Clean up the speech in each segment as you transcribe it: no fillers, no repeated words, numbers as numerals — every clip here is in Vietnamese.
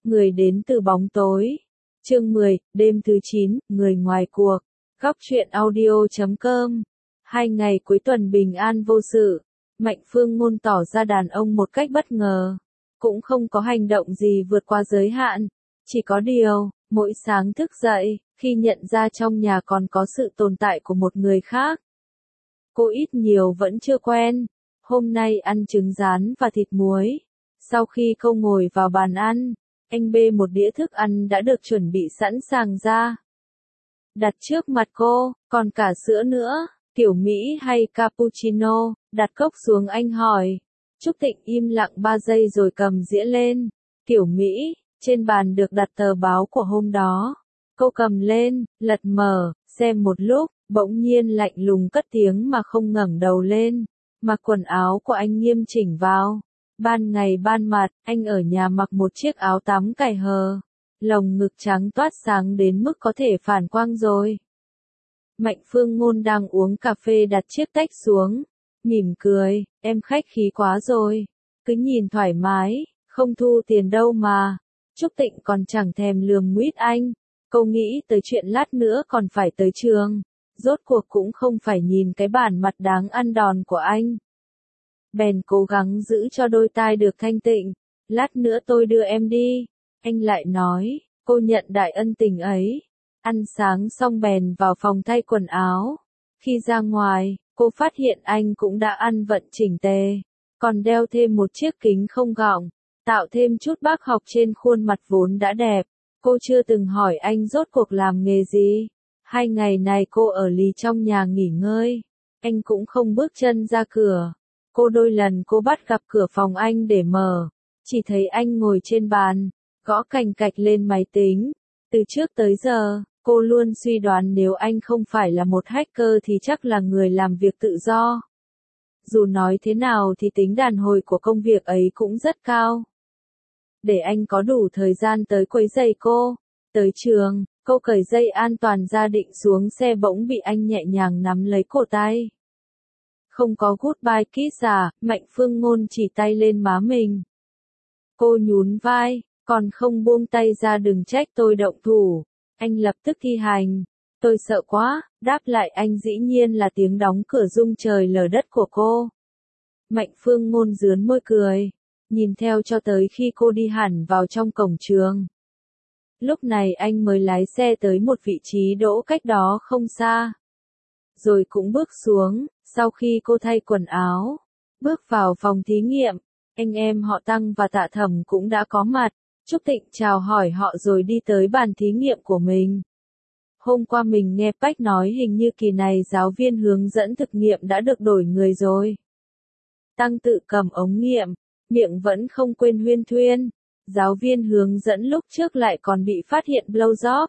Người đến từ bóng tối. Chương 10, đêm thứ 9, người ngoài cuộc. Góc truyện audio.com. 2 ngày cuối tuần bình an vô sự. Mạnh Phương Ngôn tỏ ra đàn ông một cách bất ngờ. Cũng không có hành động gì vượt qua giới hạn. Chỉ có điều, mỗi sáng thức dậy, khi nhận ra trong nhà còn có sự tồn tại của một người khác. Cô ít nhiều vẫn chưa quen. Hôm nay ăn trứng rán và thịt muối. Sau khi cô ngồi vào bàn ăn, anh bê một đĩa thức ăn đã được chuẩn bị sẵn sàng ra. Đặt trước mặt cô, còn cả sữa nữa, kiểu Mỹ hay cappuccino, đặt cốc xuống anh hỏi. Trúc Tịnh im lặng 3 giây rồi cầm dĩa lên. Kiểu Mỹ, trên bàn được đặt tờ báo của hôm đó. Cô cầm lên, lật mở, xem một lúc, bỗng nhiên lạnh lùng cất tiếng mà không ngẩng đầu lên. Mặc quần áo của anh nghiêm chỉnh vào. Ban ngày ban mặt, anh ở nhà mặc một chiếc áo tắm cài hờ. Lồng ngực trắng toát sáng đến mức có thể phản quang rồi. Mạnh Phương Ngôn đang uống cà phê đặt chiếc tách xuống. Mỉm cười, em khách khí quá rồi. Cứ nhìn thoải mái, không thu tiền đâu mà. Trúc Tịnh còn chẳng thèm lườm nguýt anh. Cô nghĩ tới chuyện lát nữa còn phải tới trường. Rốt cuộc cũng không phải nhìn cái bản mặt đáng ăn đòn của anh. Bèn cố gắng giữ cho đôi tai được thanh tịnh. Lát nữa tôi đưa em đi. Anh lại nói, cô nhận đại ân tình ấy. Ăn sáng xong bèn vào phòng thay quần áo. Khi ra ngoài, cô phát hiện anh cũng đã ăn vận chỉnh tề. Còn đeo thêm một chiếc kính không gọng, tạo thêm chút bác học trên khuôn mặt vốn đã đẹp. Cô chưa từng hỏi anh rốt cuộc làm nghề gì. 2 ngày này cô ở lì trong nhà nghỉ ngơi. Anh cũng không bước chân ra cửa. Đôi lần cô bắt gặp cửa phòng anh để mở. Chỉ thấy anh ngồi trên bàn, gõ cành cạch lên máy tính. Từ trước tới giờ, cô luôn suy đoán nếu anh không phải là một hacker thì chắc là người làm việc tự do. Dù nói thế nào thì tính đàn hồi của công việc ấy cũng rất cao. Để anh có đủ thời gian tới quấy rầy cô. Tới trường, cô cởi dây an toàn ra định xuống xe bỗng bị anh nhẹ nhàng nắm lấy cổ tay. Không có goodbye kiss à, Mạnh Phương Ngôn chỉ tay lên má mình. Cô nhún vai, còn không buông tay ra đừng trách tôi động thủ. Anh lập tức thi hành. Tôi sợ quá, đáp lại anh dĩ nhiên là tiếng đóng cửa rung trời lở đất của cô. Mạnh Phương Ngôn rướn môi cười, nhìn theo cho tới khi cô đi hẳn vào trong cổng trường. Lúc này anh mới lái xe tới một vị trí đỗ cách đó không xa. Rồi cũng bước xuống, sau khi cô thay quần áo, bước vào phòng thí nghiệm, anh em họ Tăng và Tạ Thẩm cũng đã có mặt. Trúc Tịnh chào hỏi họ rồi đi tới bàn thí nghiệm của mình. Hôm qua mình nghe Bách nói hình như kỳ này giáo viên hướng dẫn thực nghiệm đã được đổi người rồi. Tăng tự cầm ống nghiệm, miệng vẫn không quên huyên thuyên. Giáo viên hướng dẫn lúc trước lại còn bị phát hiện blowjob.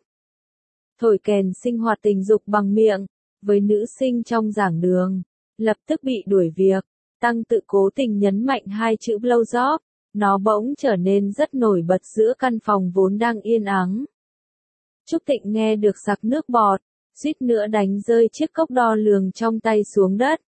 Thổi kèn sinh hoạt tình dục bằng miệng, với nữ sinh trong giảng đường, lập tức bị đuổi việc. Tăng tự cố tình nhấn mạnh 2 chữ blowjob, nó bỗng trở nên rất nổi bật giữa căn phòng vốn đang yên ắng. Trúc Tịnh nghe được sặc nước bọt, suýt nữa đánh rơi chiếc cốc đo lường trong tay xuống đất.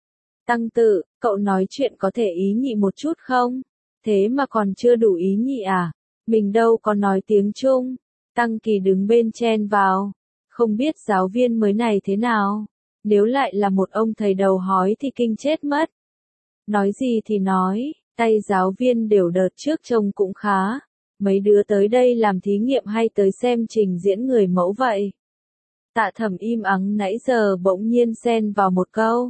Tăng tự, cậu nói chuyện có thể ý nhị một chút không? Thế mà còn chưa đủ ý nhị à? Mình đâu có nói tiếng Trung. Tăng Kỳ đứng bên chen vào. Không biết giáo viên mới này thế nào? Nếu lại là một ông thầy đầu hói thì kinh chết mất. Nói gì thì nói, tay giáo viên đều đợt trước trông cũng khá. Mấy đứa tới đây làm thí nghiệm hay tới xem trình diễn người mẫu vậy? Tạ Thẩm im ắng nãy giờ bỗng nhiên xen vào một câu.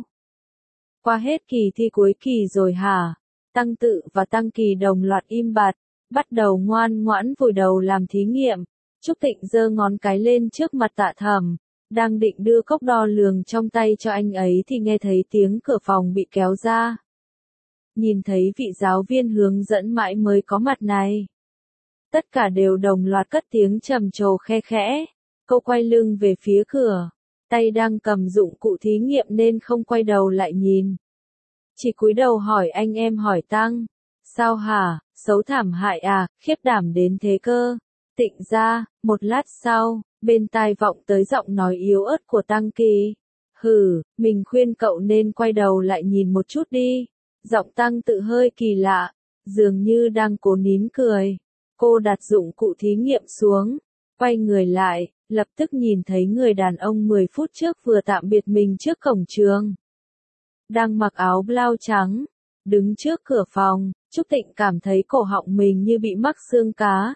Qua hết kỳ thi cuối kỳ rồi hả? Tăng tự và Tăng Kỳ đồng loạt im bặt, bắt đầu ngoan ngoãn vùi đầu làm thí nghiệm. Trúc Tịnh giơ ngón cái lên trước mặt Tạ Thẩm, đang định đưa cốc đo lường trong tay cho anh ấy thì nghe thấy tiếng cửa phòng bị kéo ra. Nhìn thấy vị giáo viên hướng dẫn mãi mới có mặt này. Tất cả đều đồng loạt cất tiếng trầm trồ khe khẽ. Cô quay lưng về phía cửa, tay đang cầm dụng cụ thí nghiệm nên không quay đầu lại nhìn. Chỉ cúi đầu hỏi anh em hỏi Tăng. Sao hả, xấu thảm hại à, khiếp đảm đến thế cơ. Tịnh ra, một lát sau, bên tai vọng tới giọng nói yếu ớt của Tăng Kỳ. Hừ, mình khuyên cậu nên quay đầu lại nhìn một chút đi. Giọng Tăng tự hơi kỳ lạ, dường như đang cố nín cười. Cô đặt dụng cụ thí nghiệm xuống, quay người lại, lập tức nhìn thấy người đàn ông 10 phút trước vừa tạm biệt mình trước cổng trường. Đang mặc áo blau trắng, đứng trước cửa phòng, Trúc Tịnh cảm thấy cổ họng mình như bị mắc xương cá.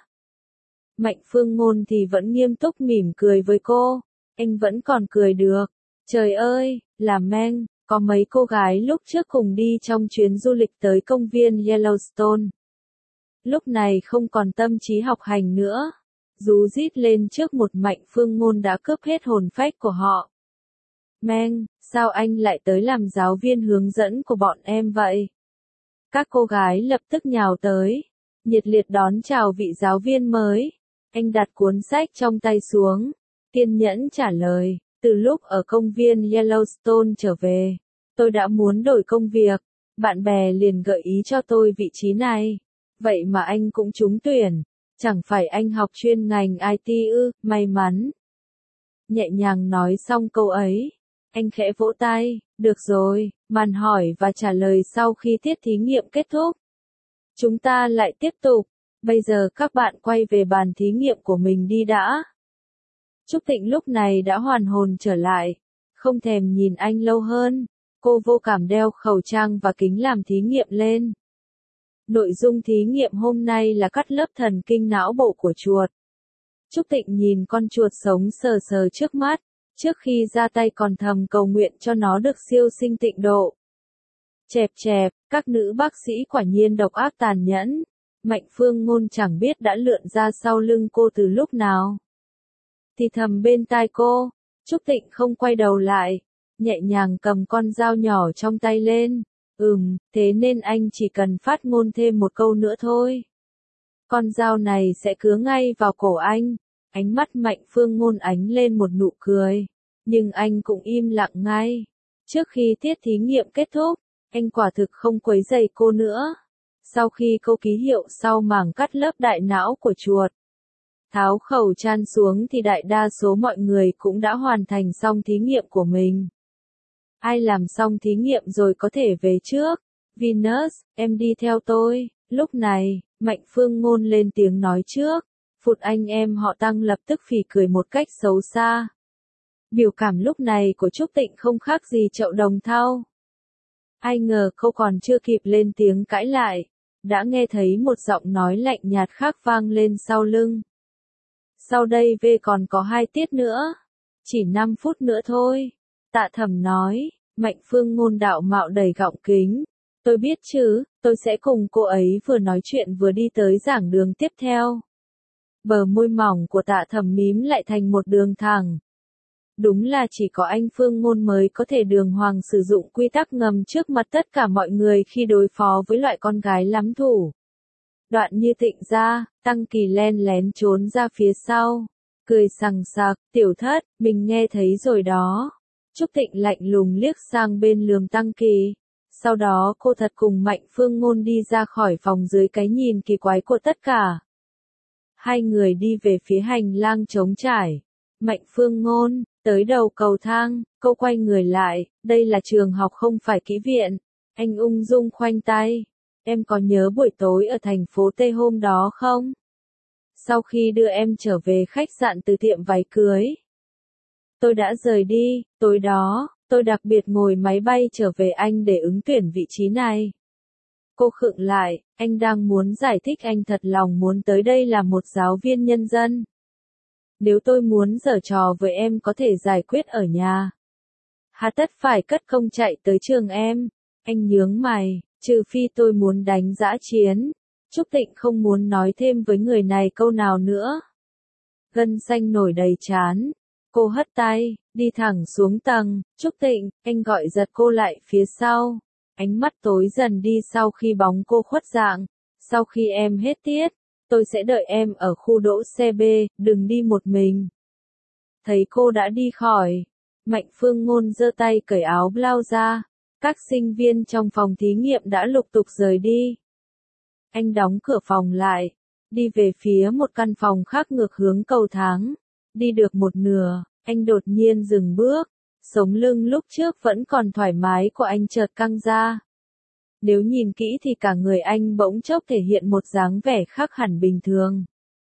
Mạnh Phương Ngôn thì vẫn nghiêm túc mỉm cười với cô, anh vẫn còn cười được. Trời ơi, là Meng, có mấy cô gái lúc trước cùng đi trong chuyến du lịch tới công viên Yellowstone. Lúc này không còn tâm trí học hành nữa, rú rít lên trước một Mạnh Phương Ngôn đã cướp hết hồn phách của họ. Meng, sao anh lại tới làm giáo viên hướng dẫn của bọn em vậy? Các cô gái lập tức nhào tới, nhiệt liệt đón chào vị giáo viên mới. Anh đặt cuốn sách trong tay xuống, kiên nhẫn trả lời, từ lúc ở công viên Yellowstone trở về, tôi đã muốn đổi công việc, bạn bè liền gợi ý cho tôi vị trí này. Vậy mà anh cũng trúng tuyển, chẳng phải anh học chuyên ngành IT ư, may mắn. Nhẹ nhàng nói xong câu ấy, anh khẽ vỗ tay, được rồi, màn hỏi và trả lời sau khi tiết thí nghiệm kết thúc. Chúng ta lại tiếp tục, bây giờ các bạn quay về bàn thí nghiệm của mình đi đã. Trúc Tịnh lúc này đã hoàn hồn trở lại, không thèm nhìn anh lâu hơn, cô vô cảm đeo khẩu trang và kính làm thí nghiệm lên. Nội dung thí nghiệm hôm nay là cắt lớp thần kinh não bộ của chuột. Trúc Tịnh nhìn con chuột sống sờ sờ trước mắt, trước khi ra tay còn thầm cầu nguyện cho nó được siêu sinh tịnh độ. Chẹp chẹp, các nữ bác sĩ quả nhiên độc ác tàn nhẫn. Mạnh Phương Ngôn chẳng biết đã lượn ra sau lưng cô từ lúc nào. Thì thầm bên tai cô, Trúc Tịnh không quay đầu lại, nhẹ nhàng cầm con dao nhỏ trong tay lên. Thế nên anh chỉ cần phát ngôn thêm một câu nữa thôi. Con dao này sẽ cứa ngay vào cổ anh. Ánh mắt Mạnh Phương Ngôn ánh lên một nụ cười, nhưng anh cũng im lặng ngay. Trước khi tiết thí nghiệm kết thúc, anh quả thực không quấy rầy cô nữa. Sau khi cô ký hiệu sau mảng cắt lớp đại não của chuột, tháo khẩu trang xuống thì đại đa số mọi người cũng đã hoàn thành xong thí nghiệm của mình. Ai làm xong thí nghiệm rồi có thể về trước. Venus, em đi theo tôi. Lúc này, Mạnh Phương Ngôn lên tiếng nói trước. Phụt anh em họ Tăng lập tức phì cười một cách xấu xa. Biểu cảm lúc này của Trúc Tịnh không khác gì chậu đồng thau. Ai ngờ cô còn chưa kịp lên tiếng cãi lại, đã nghe thấy một giọng nói lạnh nhạt khác vang lên sau lưng. Sau đây V còn có 2 tiết nữa. Chỉ 5 phút nữa thôi. Tạ Thẩm nói, Mạnh Phương Ngôn đạo mạo đầy gọng kính. Tôi biết chứ, tôi sẽ cùng cô ấy vừa nói chuyện vừa đi tới giảng đường tiếp theo. Bờ môi mỏng của Tạ Thẩm mím lại thành một đường thẳng. Đúng là chỉ có anh Phương Ngôn mới có thể đường hoàng sử dụng quy tắc ngầm trước mặt tất cả mọi người khi đối phó với loại con gái lắm thủ. Đoạn Như Tịnh ra, Tăng Kỳ len lén trốn ra phía sau, cười sằng sặc, tiểu thất, mình nghe thấy rồi đó. Trúc Tịnh lạnh lùng liếc sang bên lườm Tăng Kỳ. Sau đó cô thật cùng Mạnh Phương Ngôn đi ra khỏi phòng dưới cái nhìn kỳ quái của tất cả. Hai người đi về phía hành lang trống trải. Mạnh Phương Ngôn, tới đầu cầu thang, cô quay người lại, đây là trường học không phải kỹ viện. Anh ung dung khoanh tay. Em có nhớ buổi tối ở thành phố Tây hôm đó không? Sau khi đưa em trở về khách sạn từ tiệm váy cưới, tôi đã rời đi, tối đó, tôi đặc biệt ngồi máy bay trở về Anh để ứng tuyển vị trí này. Cô khựng lại, anh đang muốn giải thích anh thật lòng muốn tới đây là một giáo viên nhân dân. Nếu tôi muốn giở trò với em có thể giải quyết ở nhà. Hà tất phải cất công chạy tới trường em. Anh nhướng mày, trừ phi tôi muốn đánh dã chiến. Trúc Tịnh không muốn nói thêm với người này câu nào nữa. Gân xanh nổi đầy trán. Cô hất tay, đi thẳng xuống tầng. Trúc Tịnh, anh gọi giật cô lại phía sau. Ánh mắt tối dần đi sau khi bóng cô khuất dạng. Sau khi em hết tiết, tôi sẽ đợi em ở khu đỗ xe B, đừng đi một mình. Thấy cô đã đi khỏi, Mạnh Phương Ngôn giơ tay cởi áo blau ra. Các sinh viên trong phòng thí nghiệm đã lục tục rời đi. Anh đóng cửa phòng lại, đi về phía một căn phòng khác ngược hướng cầu thang. Đi được một nửa, anh đột nhiên dừng bước. Sống lưng lúc trước vẫn còn thoải mái của anh chợt căng ra. Nếu nhìn kỹ thì cả người anh bỗng chốc thể hiện một dáng vẻ khác hẳn bình thường.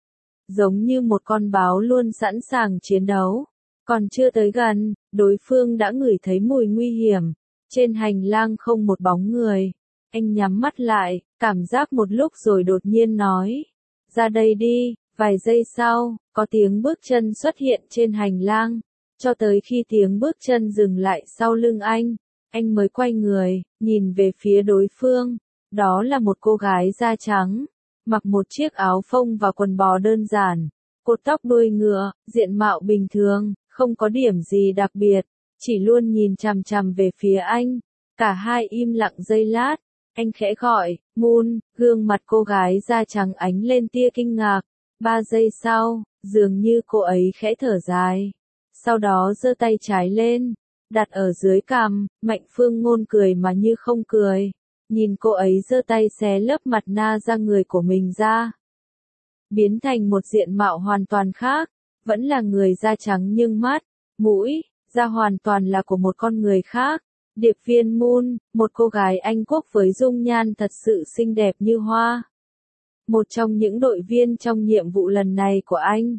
Giống như một con báo luôn sẵn sàng chiến đấu. Còn chưa tới gần, đối phương đã ngửi thấy mùi nguy hiểm. Trên hành lang không một bóng người. Anh nhắm mắt lại, cảm giác một lúc rồi đột nhiên nói. Ra đây đi. Vài giây sau, có tiếng bước chân xuất hiện trên hành lang. Cho tới khi tiếng bước chân dừng lại sau lưng anh mới quay người, nhìn về phía đối phương. Đó là một cô gái da trắng, mặc một chiếc áo phông và quần bò đơn giản, cột tóc đuôi ngựa, diện mạo bình thường, không có điểm gì đặc biệt, chỉ luôn nhìn chằm chằm về phía anh. Cả hai im lặng giây lát, anh khẽ gọi, Moon, gương mặt cô gái da trắng ánh lên tia kinh ngạc. 3 giây sau, dường như cô ấy khẽ thở dài. Sau đó giơ tay trái lên, đặt ở dưới cằm. Mạnh Phương Ngôn cười mà như không cười. Nhìn cô ấy giơ tay xé lớp mặt nạ da người của mình ra. Biến thành một diện mạo hoàn toàn khác. Vẫn là người da trắng nhưng mắt, mũi, da hoàn toàn là của một con người khác. Điệp viên Moon, một cô gái Anh Quốc với dung nhan thật sự xinh đẹp như hoa. Một trong những đội viên trong nhiệm vụ lần này của anh.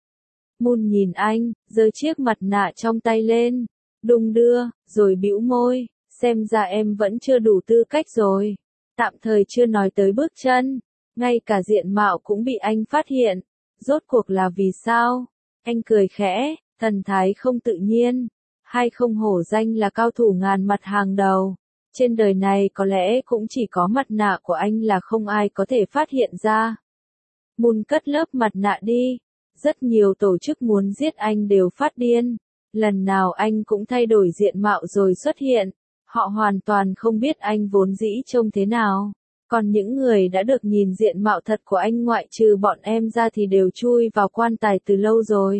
Moon nhìn anh, giơ chiếc mặt nạ trong tay lên, đung đưa, rồi bĩu môi, xem ra em vẫn chưa đủ tư cách rồi. Tạm thời chưa nói tới bước chân, ngay cả diện mạo cũng bị anh phát hiện. Rốt cuộc là vì sao? Anh cười khẽ, thần thái không tự nhiên. Hay không hổ danh là cao thủ ngàn mặt hàng đầu. Trên đời này có lẽ cũng chỉ có mặt nạ của anh là không ai có thể phát hiện ra. Moon cất lớp mặt nạ đi. Rất nhiều tổ chức muốn giết anh đều phát điên. Lần nào anh cũng thay đổi diện mạo rồi xuất hiện. Họ hoàn toàn không biết anh vốn dĩ trông thế nào. Còn những người đã được nhìn diện mạo thật của anh ngoại trừ bọn em ra thì đều chui vào quan tài từ lâu rồi.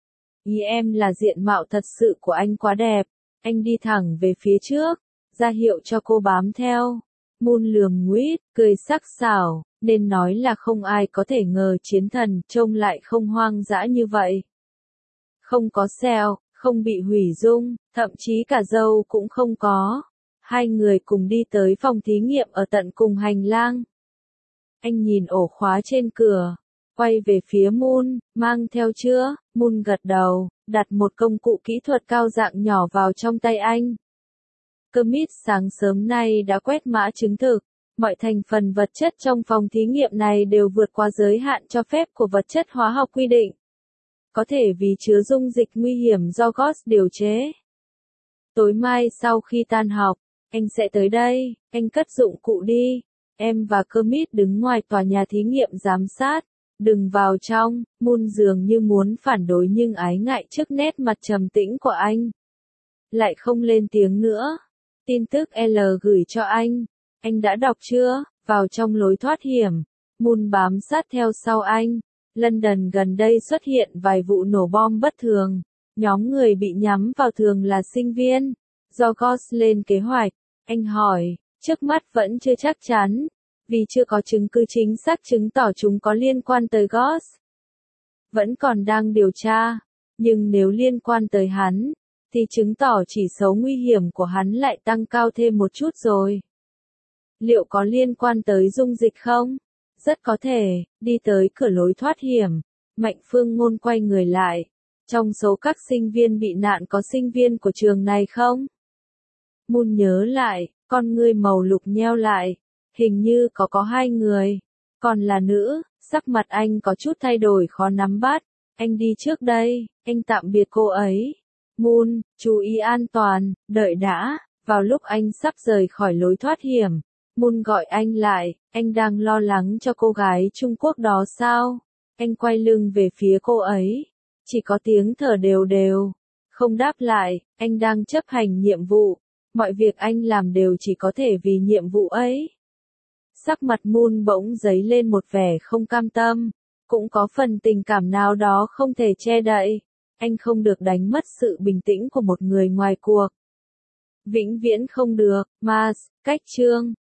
Ý em là diện mạo thật sự của anh quá đẹp. Anh đi thẳng về phía trước, ra hiệu cho cô bám theo. Moon lườm nguýt, cười sắc sảo, nên nói là không ai có thể ngờ chiến thần trông lại không hoang dã như vậy. Không có sẹo, không bị hủy dung, thậm chí cả râu cũng không có. Hai người cùng đi tới phòng thí nghiệm ở tận cùng hành lang. Anh nhìn ổ khóa trên cửa, quay về phía Moon, mang theo chưa? Moon gật đầu, đặt một công cụ kỹ thuật cao dạng nhỏ vào trong tay anh. Kermit sáng sớm nay đã quét mã chứng thực. Mọi thành phần vật chất trong phòng thí nghiệm này đều vượt qua giới hạn cho phép của vật chất hóa học quy định. Có thể vì chứa dung dịch nguy hiểm do Gauss điều chế. Tối mai sau khi tan học, anh sẽ tới đây, anh cất dụng cụ đi. Em và Kermit đứng ngoài tòa nhà thí nghiệm giám sát. Đừng vào trong. Moon dường như muốn phản đối nhưng ái ngại trước nét mặt trầm tĩnh của anh. Lại không lên tiếng nữa. Tin tức L gửi cho anh đã đọc chưa? Vào trong lối thoát hiểm. Moon bám sát theo sau anh. London gần đây xuất hiện vài vụ nổ bom bất thường. Nhóm người bị nhắm vào thường là sinh viên. Do Gauss lên kế hoạch. Anh hỏi, trước mắt vẫn chưa chắc chắn. Vì chưa có chứng cứ chính xác chứng tỏ chúng có liên quan tới Gauss. Vẫn còn đang điều tra. Nhưng nếu liên quan tới hắn, thì chứng tỏ chỉ số nguy hiểm của hắn lại tăng cao thêm một chút rồi. Liệu có liên quan tới dung dịch không? Rất có thể. Đi tới cửa lối thoát hiểm. Mạnh Phương Ngôn quay người lại. Trong số các sinh viên bị nạn có sinh viên của trường này không? Moon nhớ lại, con ngươi màu lục nheo lại. Hình như có 2 người. Còn là nữ, sắc mặt anh có chút thay đổi khó nắm bắt. Anh đi trước đây, anh tạm biệt cô ấy. Moon, chú ý an toàn, đợi đã. Vào lúc anh sắp rời khỏi lối thoát hiểm, Moon gọi anh lại, anh đang lo lắng cho cô gái Trung Quốc đó sao? Anh quay lưng về phía cô ấy. Chỉ có tiếng thở đều đều. Không đáp lại, anh đang chấp hành nhiệm vụ. Mọi việc anh làm đều chỉ có thể vì nhiệm vụ ấy. Sắc mặt Moon bỗng dấy lên một vẻ không cam tâm. Cũng có phần tình cảm nào đó không thể che đậy. Anh không được đánh mất sự bình tĩnh của một người ngoài cuộc. Vĩnh viễn không được. Mars, cách chương.